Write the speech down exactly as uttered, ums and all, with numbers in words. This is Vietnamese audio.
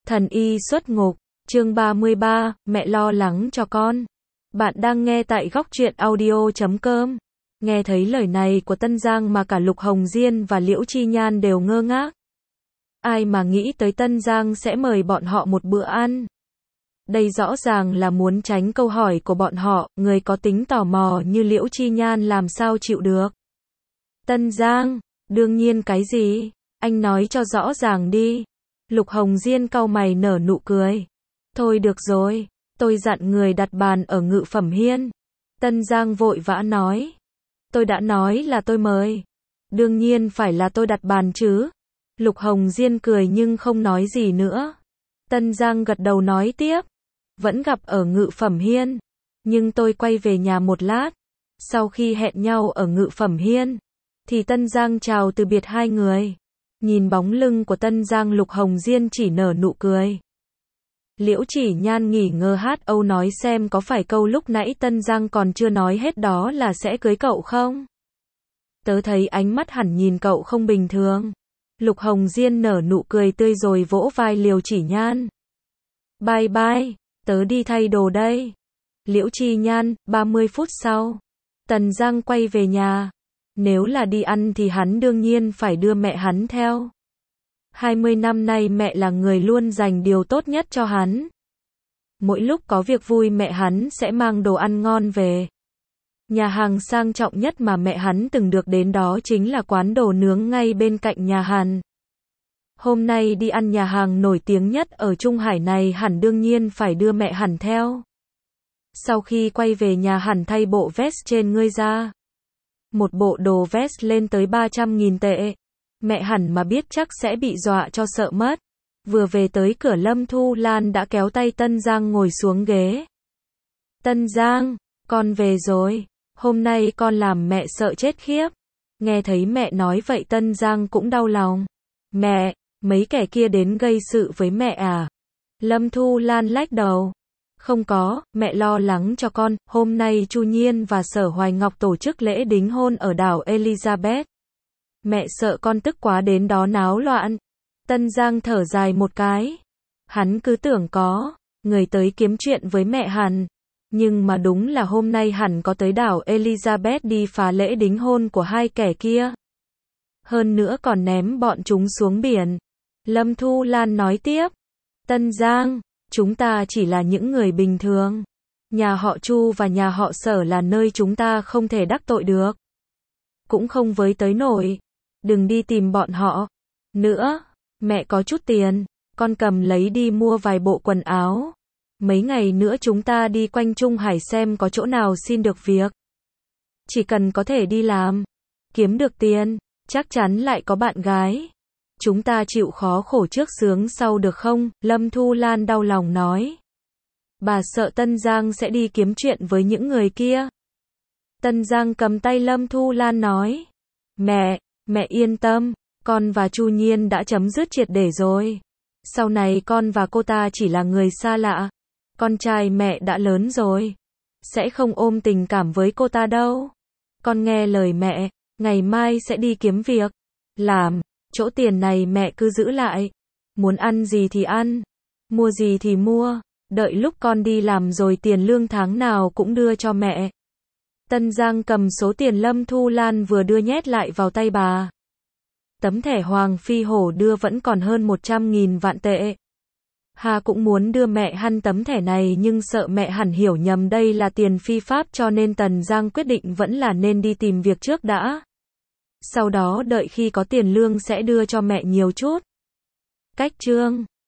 Thần y xuất ngục, chương ba mươi ba, mẹ lo lắng cho con. Bạn đang nghe tại góc truyện audio chấm com. Nghe thấy lời này của Tân Giang mà cả Lục Hồng Diên và Liễu Chi Nhan đều ngơ ngác. Ai mà nghĩ tới Tân Giang sẽ mời bọn họ một bữa ăn. Đây rõ ràng là muốn tránh câu hỏi của bọn họ, người có tính tò mò như Liễu Chi Nhan làm sao chịu được. Tân Giang, đương nhiên cái gì? Anh nói cho rõ ràng đi. Lục Hồng Diên cau mày nở nụ cười. Thôi được rồi, tôi dặn người đặt bàn ở Ngự Phẩm Hiên. Tân Giang vội vã nói. Tôi đã nói là tôi mời. Đương nhiên phải là tôi đặt bàn chứ. Lục Hồng Diên cười nhưng không nói gì nữa. Tân Giang gật đầu nói tiếp. Vẫn gặp ở Ngự Phẩm Hiên. Nhưng tôi quay về nhà một lát. Sau khi hẹn nhau ở Ngự Phẩm Hiên, thì Tân Giang chào từ biệt hai người. Nhìn bóng lưng của Tân Giang, Lục Hồng Diên chỉ nở nụ cười. Liễu Chỉ Nhan nghỉ ngơ hát âu nói xem có phải câu lúc nãy Tân Giang còn chưa nói hết đó là sẽ cưới cậu không? Tớ thấy ánh mắt hẳn nhìn cậu không bình thường. Lục Hồng Diên nở nụ cười tươi rồi vỗ vai Liễu Chỉ Nhan. Bye bye, tớ đi thay đồ đây. Liễu Chi Nhan, ba mươi phút sau. Tân Giang quay về nhà. Nếu là đi ăn thì hắn đương nhiên phải đưa mẹ hắn theo. hai mươi năm nay mẹ là người luôn dành điều tốt nhất cho hắn. Mỗi lúc có việc vui mẹ hắn sẽ mang đồ ăn ngon về. Nhà hàng sang trọng nhất mà mẹ hắn từng được đến đó chính là quán đồ nướng ngay bên cạnh nhà hắn. Hôm nay đi ăn nhà hàng nổi tiếng nhất ở Trung Hải này hẳn đương nhiên phải đưa mẹ hắn theo. Sau khi quay về nhà hắn thay bộ vest trên người ra. Một bộ đồ vest lên tới ba trăm nghìn tệ. Mẹ hẳn mà biết chắc sẽ bị dọa cho sợ mất. Vừa về tới cửa Lâm Thu Lan đã kéo tay Tân Giang ngồi xuống ghế. Tân Giang, con về rồi. Hôm nay con làm mẹ sợ chết khiếp. Nghe thấy mẹ nói vậy Tân Giang cũng đau lòng. Mẹ, mấy kẻ kia đến gây sự với mẹ à? Lâm Thu Lan lách đầu. Không có, mẹ lo lắng cho con. Hôm nay Chu Nhiên và Sở Hoài Ngọc tổ chức lễ đính hôn ở đảo Elizabeth. Mẹ sợ con tức quá đến đó náo loạn. Tân Giang thở dài một cái. Hắn cứ tưởng có người tới kiếm chuyện với mẹ hắn. Nhưng mà đúng là hôm nay hắn có tới đảo Elizabeth đi phá lễ đính hôn của hai kẻ kia. Hơn nữa còn ném bọn chúng xuống biển. Lâm Thu Lan nói tiếp. Tân Giang, chúng ta chỉ là những người bình thường. Nhà họ Chu và nhà họ Sở là nơi chúng ta không thể đắc tội được. Cũng không với tới nổi. Đừng đi tìm bọn họ. Nữa, mẹ có chút tiền. Con cầm lấy đi mua vài bộ quần áo. Mấy ngày nữa chúng ta đi quanh Trung Hải xem có chỗ nào xin được việc. Chỉ cần có thể đi làm. Kiếm được tiền. Chắc chắn lại có bạn gái. Chúng ta chịu khó khổ trước sướng sau được không? Lâm Thu Lan đau lòng nói. Bà sợ Tân Giang sẽ đi kiếm chuyện với những người kia. Tân Giang cầm tay Lâm Thu Lan nói. Mẹ, mẹ yên tâm. Con và Chu Nhiên đã chấm dứt triệt để rồi. Sau này con và cô ta chỉ là người xa lạ. Con trai mẹ đã lớn rồi. Sẽ không ôm tình cảm với cô ta đâu. Con nghe lời mẹ. Ngày mai sẽ đi kiếm việc. Làm. Chỗ tiền này mẹ cứ giữ lại. Muốn ăn gì thì ăn. Mua gì thì mua. Đợi lúc con đi làm rồi tiền lương tháng nào cũng đưa cho mẹ. Tân Giang cầm số tiền Lâm Thu Lan vừa đưa nhét lại vào tay bà. Tấm thẻ Hoàng Phi Hổ đưa vẫn còn hơn một trăm nghìn vạn tệ. Hà cũng muốn đưa mẹ hắn tấm thẻ này nhưng sợ mẹ hẳn hiểu nhầm đây là tiền phi pháp cho nên Tần Giang quyết định vẫn là nên đi tìm việc trước đã. Sau đó đợi khi có tiền lương sẽ đưa cho mẹ nhiều chút. Cách chương